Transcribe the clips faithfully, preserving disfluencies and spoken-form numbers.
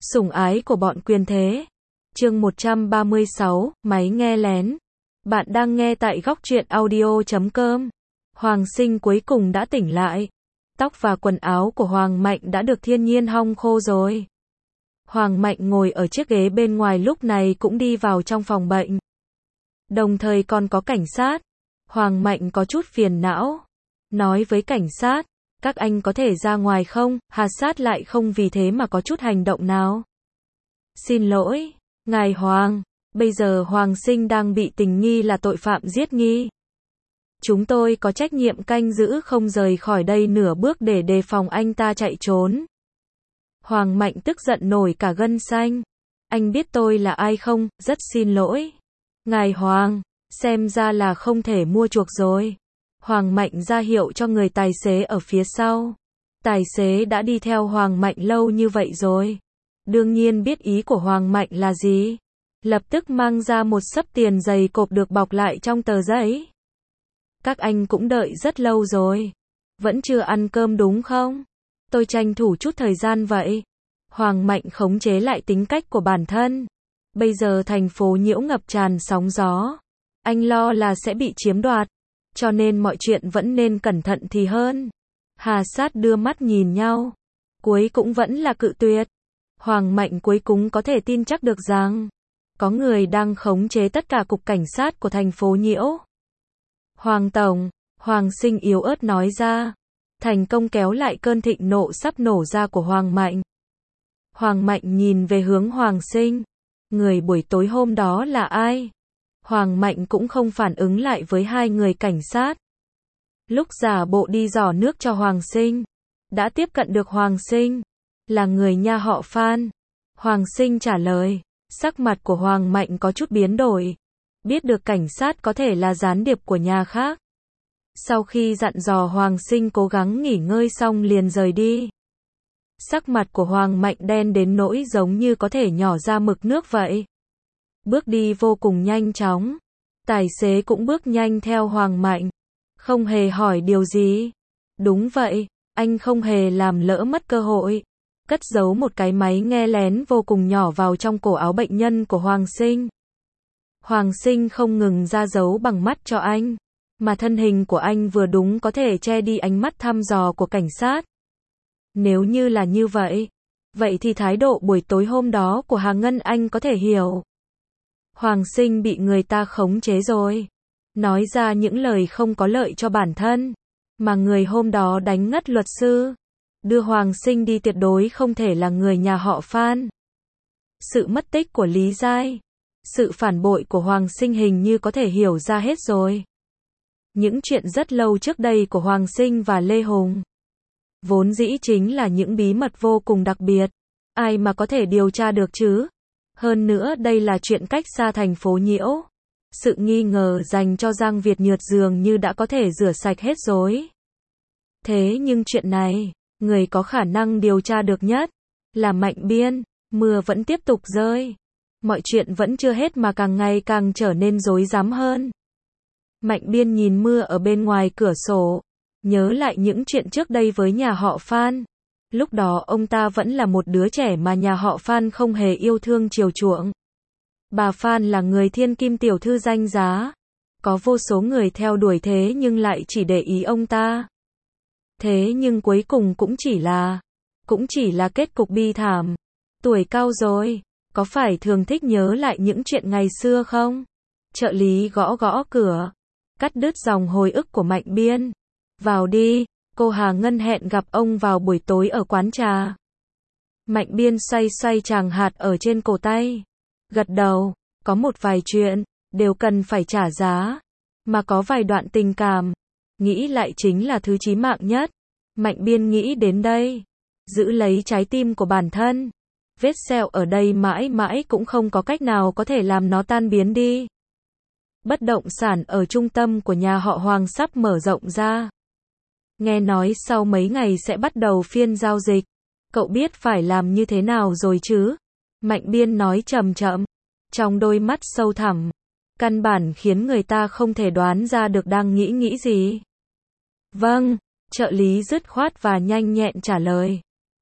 Sủng ái của bọn quyền thế. Chương một trăm ba mươi sáu, máy nghe lén. Bạn đang nghe tại góc truyện audio chấm com. Hoàng Sinh cuối cùng đã tỉnh lại. Tóc và quần áo của Hoàng Mạnh đã được thiên nhiên hong khô rồi. Hoàng Mạnh ngồi ở chiếc ghế bên ngoài lúc này cũng đi vào trong phòng bệnh. Đồng thời còn có cảnh sát. Hoàng Mạnh có chút phiền não. Nói với cảnh sát, các anh có thể ra ngoài không? Hà Sát lại không vì thế mà có chút hành động nào. Xin lỗi, ngài Hoàng, bây giờ Hoàng Sinh đang bị tình nghi là tội phạm giết nghi. Chúng tôi có trách nhiệm canh giữ không rời khỏi đây nửa bước để đề phòng anh ta chạy trốn. Hoàng Mạnh tức giận nổi cả gân xanh. Anh biết tôi là ai không? Rất xin lỗi. Ngài Hoàng, xem ra là không thể mua chuộc rồi. Hoàng Mạnh ra hiệu cho người tài xế ở phía sau. Tài xế đã đi theo Hoàng Mạnh lâu như vậy rồi. Đương nhiên biết ý của Hoàng Mạnh là gì. Lập tức mang ra một xấp tiền dày cộp được bọc lại trong tờ giấy. Các anh cũng đợi rất lâu rồi. Vẫn chưa ăn cơm đúng không? Tôi tranh thủ chút thời gian vậy. Hoàng Mạnh khống chế lại tính cách của bản thân. Bây giờ thành phố nhiễu ngập tràn sóng gió. Anh lo là sẽ bị chiếm đoạt. Cho nên mọi chuyện vẫn nên cẩn thận thì hơn. Hà Sát đưa mắt nhìn nhau. Cuối cũng vẫn là cự tuyệt. Hoàng Mạnh cuối cùng có thể tin chắc được rằng có người đang khống chế tất cả cục cảnh sát của thành phố nhiễu. Hoàng Tổng, Hoàng Sinh yếu ớt nói ra. Thành công kéo lại cơn thịnh nộ sắp nổ ra của Hoàng Mạnh. Hoàng Mạnh nhìn về hướng Hoàng Sinh. Người buổi tối hôm đó là ai? Hoàng Mạnh cũng không phản ứng lại với hai người cảnh sát. Lúc giả bộ đi giỏ nước cho Hoàng Sinh, đã tiếp cận được Hoàng Sinh. Là người nhà họ Phan. Hoàng Sinh trả lời. Sắc mặt của Hoàng Mạnh có chút biến đổi. Biết được cảnh sát có thể là gián điệp của nhà khác. Sau khi dặn dò Hoàng Sinh cố gắng nghỉ ngơi xong liền rời đi. Sắc mặt của Hoàng Mạnh đen đến nỗi giống như có thể nhỏ ra mực nước vậy. Bước đi vô cùng nhanh chóng. Tài xế cũng bước nhanh theo Hoàng Mạnh. Không hề hỏi điều gì. Đúng vậy, anh không hề làm lỡ mất cơ hội. Cất giấu một cái máy nghe lén vô cùng nhỏ vào trong cổ áo bệnh nhân của Hoàng Sinh. Hoàng Sinh không ngừng ra dấu bằng mắt cho anh. Mà thân hình của anh vừa đúng có thể che đi ánh mắt thăm dò của cảnh sát. Nếu như là như vậy, vậy thì thái độ buổi tối hôm đó của Hà Ngân Anh có thể hiểu. Hoàng Sinh bị người ta khống chế rồi. Nói ra những lời không có lợi cho bản thân. Mà người hôm đó đánh ngất luật sư. Đưa Hoàng Sinh đi tuyệt đối không thể là người nhà họ Phan. Sự mất tích của Lý Giai. Sự phản bội của Hoàng Sinh hình như có thể hiểu ra hết rồi. Những chuyện rất lâu trước đây của Hoàng Sinh và Lê Hùng. Vốn dĩ chính là những bí mật vô cùng đặc biệt. Ai mà có thể điều tra được chứ? Hơn nữa đây là chuyện cách xa thành phố nhiễu. Sự nghi ngờ dành cho Giang Việt Nhược dường như đã có thể rửa sạch hết rồi. Thế nhưng chuyện này, người có khả năng điều tra được nhất là Mạnh Biên. Mưa vẫn tiếp tục rơi. Mọi chuyện vẫn chưa hết mà càng ngày càng trở nên rối rắm hơn. Mạnh Biên nhìn mưa ở bên ngoài cửa sổ. Nhớ lại những chuyện trước đây với nhà họ Phan. Lúc đó ông ta vẫn là một đứa trẻ mà nhà họ Phan không hề yêu thương chiều chuộng. Bà Phan là người thiên kim tiểu thư danh giá. Có vô số người theo đuổi thế nhưng lại chỉ để ý ông ta. Thế nhưng cuối cùng cũng chỉ là, cũng chỉ là kết cục bi thảm. Tuổi cao rồi, có phải thường thích nhớ lại những chuyện ngày xưa không? Trợ lý gõ gõ cửa, cắt đứt dòng hồi ức của Mạnh Biên. Vào đi, cô Hà Ngân hẹn gặp ông vào buổi tối ở quán trà. Mạnh Biên xoay xoay tràng hạt ở trên cổ tay. Gật đầu, có một vài chuyện, đều cần phải trả giá. Mà có vài đoạn tình cảm, nghĩ lại chính là thứ chí mạng nhất. Mạnh Biên nghĩ đến đây, giữ lấy trái tim của bản thân. Vết sẹo ở đây mãi mãi cũng không có cách nào có thể làm nó tan biến đi. Bất động sản ở trung tâm của nhà họ Hoàng sắp mở rộng ra. Nghe nói sau mấy ngày sẽ bắt đầu phiên giao dịch. Cậu biết phải làm như thế nào rồi chứ? Mạnh Biên nói chậm chậm, trong đôi mắt sâu thẳm, căn bản khiến người ta không thể đoán ra được đang nghĩ nghĩ gì. Vâng, trợ lý dứt khoát và nhanh nhẹn trả lời.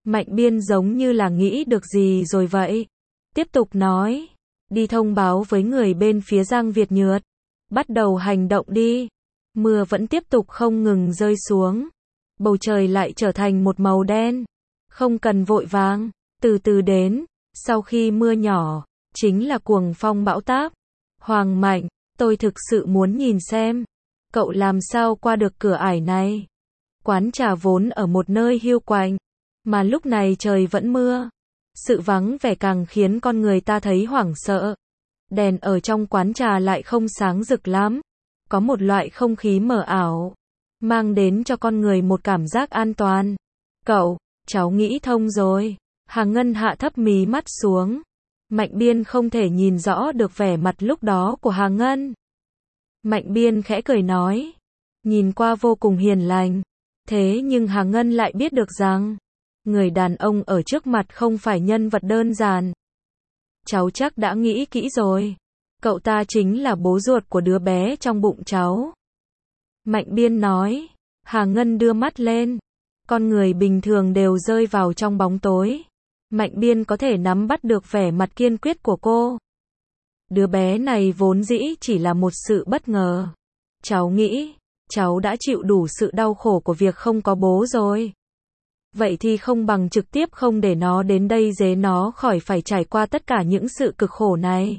Mạnh Biên giống như là nghĩ được gì rồi vậy. Tiếp tục nói. Đi thông báo với người bên phía Giang Việt Nhược. Bắt đầu hành động đi. Mưa vẫn tiếp tục không ngừng rơi xuống. Bầu trời lại trở thành một màu đen. Không cần vội vàng. Từ từ đến. Sau khi mưa nhỏ, chính là cuồng phong bão táp. Hoàng Mạnh, tôi thực sự muốn nhìn xem. Cậu làm sao qua được cửa ải này. Quán trà vốn ở một nơi hiu quạnh. Mà lúc này trời vẫn mưa. Sự vắng vẻ càng khiến con người ta thấy hoảng sợ. Đèn ở trong quán trà lại không sáng rực lắm. Có một loại không khí mờ ảo. Mang đến cho con người một cảm giác an toàn. Cậu, cháu nghĩ thông rồi. Hà Ngân hạ thấp mí mắt xuống. Mạnh Biên không thể nhìn rõ được vẻ mặt lúc đó của Hà Ngân. Mạnh Biên khẽ cười nói. Nhìn qua vô cùng hiền lành. Thế nhưng Hà Ngân lại biết được rằng, người đàn ông ở trước mặt không phải nhân vật đơn giản. Cháu chắc đã nghĩ kỹ rồi. Cậu ta chính là bố ruột của đứa bé trong bụng cháu. Mạnh Biên nói. Hà Ngân đưa mắt lên. Con người bình thường đều rơi vào trong bóng tối. Mạnh Biên có thể nắm bắt được vẻ mặt kiên quyết của cô. Đứa bé này vốn dĩ chỉ là một sự bất ngờ. Cháu nghĩ, cháu đã chịu đủ sự đau khổ của việc không có bố rồi. Vậy thì không bằng trực tiếp không để nó đến đây dễ nó khỏi phải trải qua tất cả những sự cực khổ này.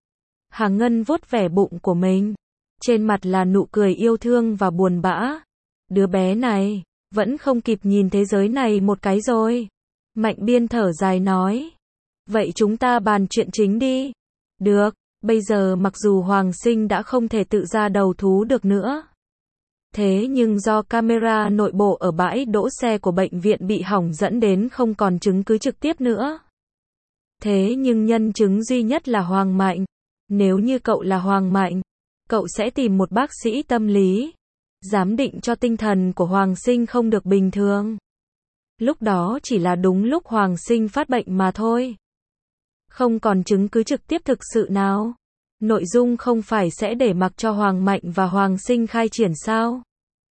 Hà Ngân vuốt vẻ bụng của mình. Trên mặt là nụ cười yêu thương và buồn bã. Đứa bé này, vẫn không kịp nhìn thế giới này một cái rồi. Mạnh Biên thở dài nói. Vậy chúng ta bàn chuyện chính đi. Được, bây giờ mặc dù Hoàng Sinh đã không thể tự ra đầu thú được nữa. Thế nhưng do camera nội bộ ở bãi đỗ xe của bệnh viện bị hỏng dẫn đến không còn chứng cứ trực tiếp nữa. Thế nhưng nhân chứng duy nhất là Hoàng Mạnh. Nếu như cậu là Hoàng Mạnh, cậu sẽ tìm một bác sĩ tâm lý, giám định cho tinh thần của Hoàng Sinh không được bình thường. Lúc đó chỉ là đúng lúc Hoàng Sinh phát bệnh mà thôi. Không còn chứng cứ trực tiếp thực sự nào. Nội dung không phải sẽ để mặc cho Hoàng Mạnh và Hoàng Sinh khai triển sao?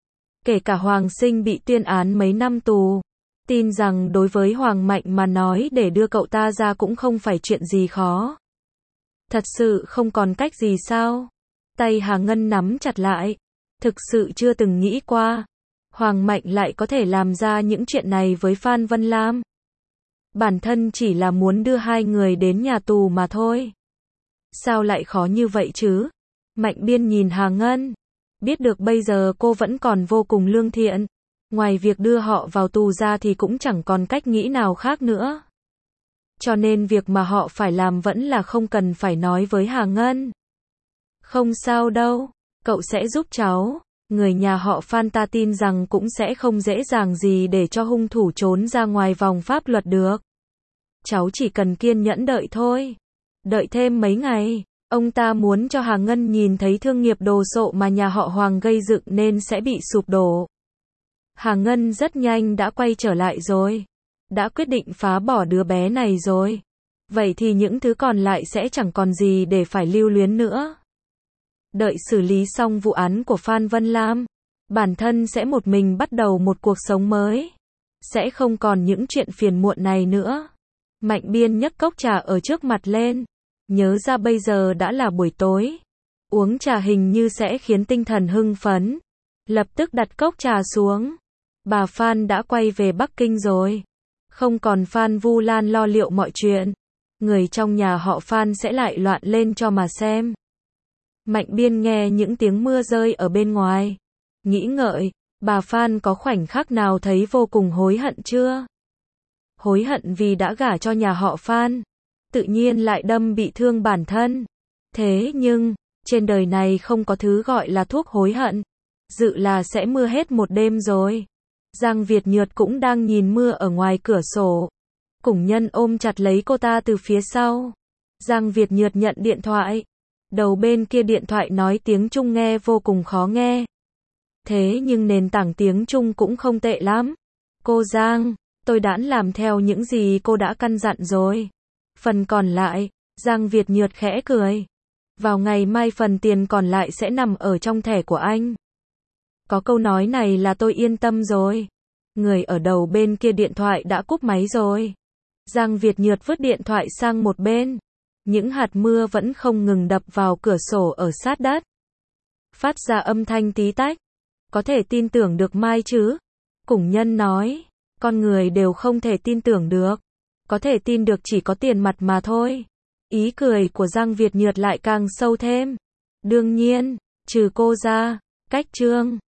Kể cả Hoàng Sinh bị tuyên án mấy năm tù, tin rằng đối với Hoàng Mạnh mà nói để đưa cậu ta ra cũng không phải chuyện gì khó. Thật sự không còn cách gì sao? Tay Hà Ngân nắm chặt lại. Thực sự chưa từng nghĩ qua. Hoàng Mạnh lại có thể làm ra những chuyện này với Phan Vân Lam. Bản thân chỉ là muốn đưa hai người đến nhà tù mà thôi. Sao lại khó như vậy chứ? Mạnh Biên nhìn Hà Ngân. Biết được bây giờ cô vẫn còn vô cùng lương thiện. Ngoài việc đưa họ vào tù ra thì cũng chẳng còn cách nghĩ nào khác nữa. Cho nên việc mà họ phải làm vẫn là không cần phải nói với Hà Ngân. Không sao đâu, cậu sẽ giúp cháu. Người nhà họ Phan ta tin rằng cũng sẽ không dễ dàng gì để cho hung thủ trốn ra ngoài vòng pháp luật được. Cháu chỉ cần kiên nhẫn đợi thôi. Đợi thêm mấy ngày. Ông ta muốn cho Hà Ngân nhìn thấy thương nghiệp đồ sộ mà nhà họ Hoàng gây dựng nên sẽ bị sụp đổ. Hà Ngân rất nhanh đã quay trở lại rồi. Đã quyết định phá bỏ đứa bé này rồi. Vậy thì những thứ còn lại sẽ chẳng còn gì để phải lưu luyến nữa. Đợi xử lý xong vụ án của Phan Vân Lam, bản thân sẽ một mình bắt đầu một cuộc sống mới. Sẽ không còn những chuyện phiền muộn này nữa. Mạnh Biên nhấc cốc trà ở trước mặt lên. Nhớ ra bây giờ đã là buổi tối. Uống trà hình như sẽ khiến tinh thần hưng phấn. Lập tức đặt cốc trà xuống. Bà Phan đã quay về Bắc Kinh rồi. Không còn Phan Vu Lan lo liệu mọi chuyện. Người trong nhà họ Phan sẽ lại loạn lên cho mà xem. Mạnh Biên nghe những tiếng mưa rơi ở bên ngoài. Nghĩ ngợi, bà Phan có khoảnh khắc nào thấy vô cùng hối hận chưa? Hối hận vì đã gả cho nhà họ Phan. Tự nhiên lại đâm bị thương bản thân. Thế nhưng, trên đời này không có thứ gọi là thuốc hối hận. Dự là sẽ mưa hết một đêm rồi. Giang Việt Nhược cũng đang nhìn mưa ở ngoài cửa sổ. Củng Nhân ôm chặt lấy cô ta từ phía sau. Giang Việt Nhược nhận điện thoại. Đầu bên kia điện thoại nói tiếng Trung nghe vô cùng khó nghe. Thế nhưng nền tảng tiếng Trung cũng không tệ lắm. Cô Giang, tôi đã làm theo những gì cô đã căn dặn rồi. Phần còn lại, Giang Việt Nhược khẽ cười. Vào ngày mai phần tiền còn lại sẽ nằm ở trong thẻ của anh. Có câu nói này là tôi yên tâm rồi. Người ở đầu bên kia điện thoại đã cúp máy rồi. Giang Việt Nhược vứt điện thoại sang một bên. Những hạt mưa vẫn không ngừng đập vào cửa sổ ở sát đất. Phát ra âm thanh tí tách. Có thể tin tưởng được Mai chứ? Củng Nhân nói. Con người đều không thể tin tưởng được. Có thể tin được chỉ có tiền mặt mà thôi. Ý cười của Giang Việt Nhược lại càng sâu thêm. Đương nhiên, trừ cô ra, Cách Trương,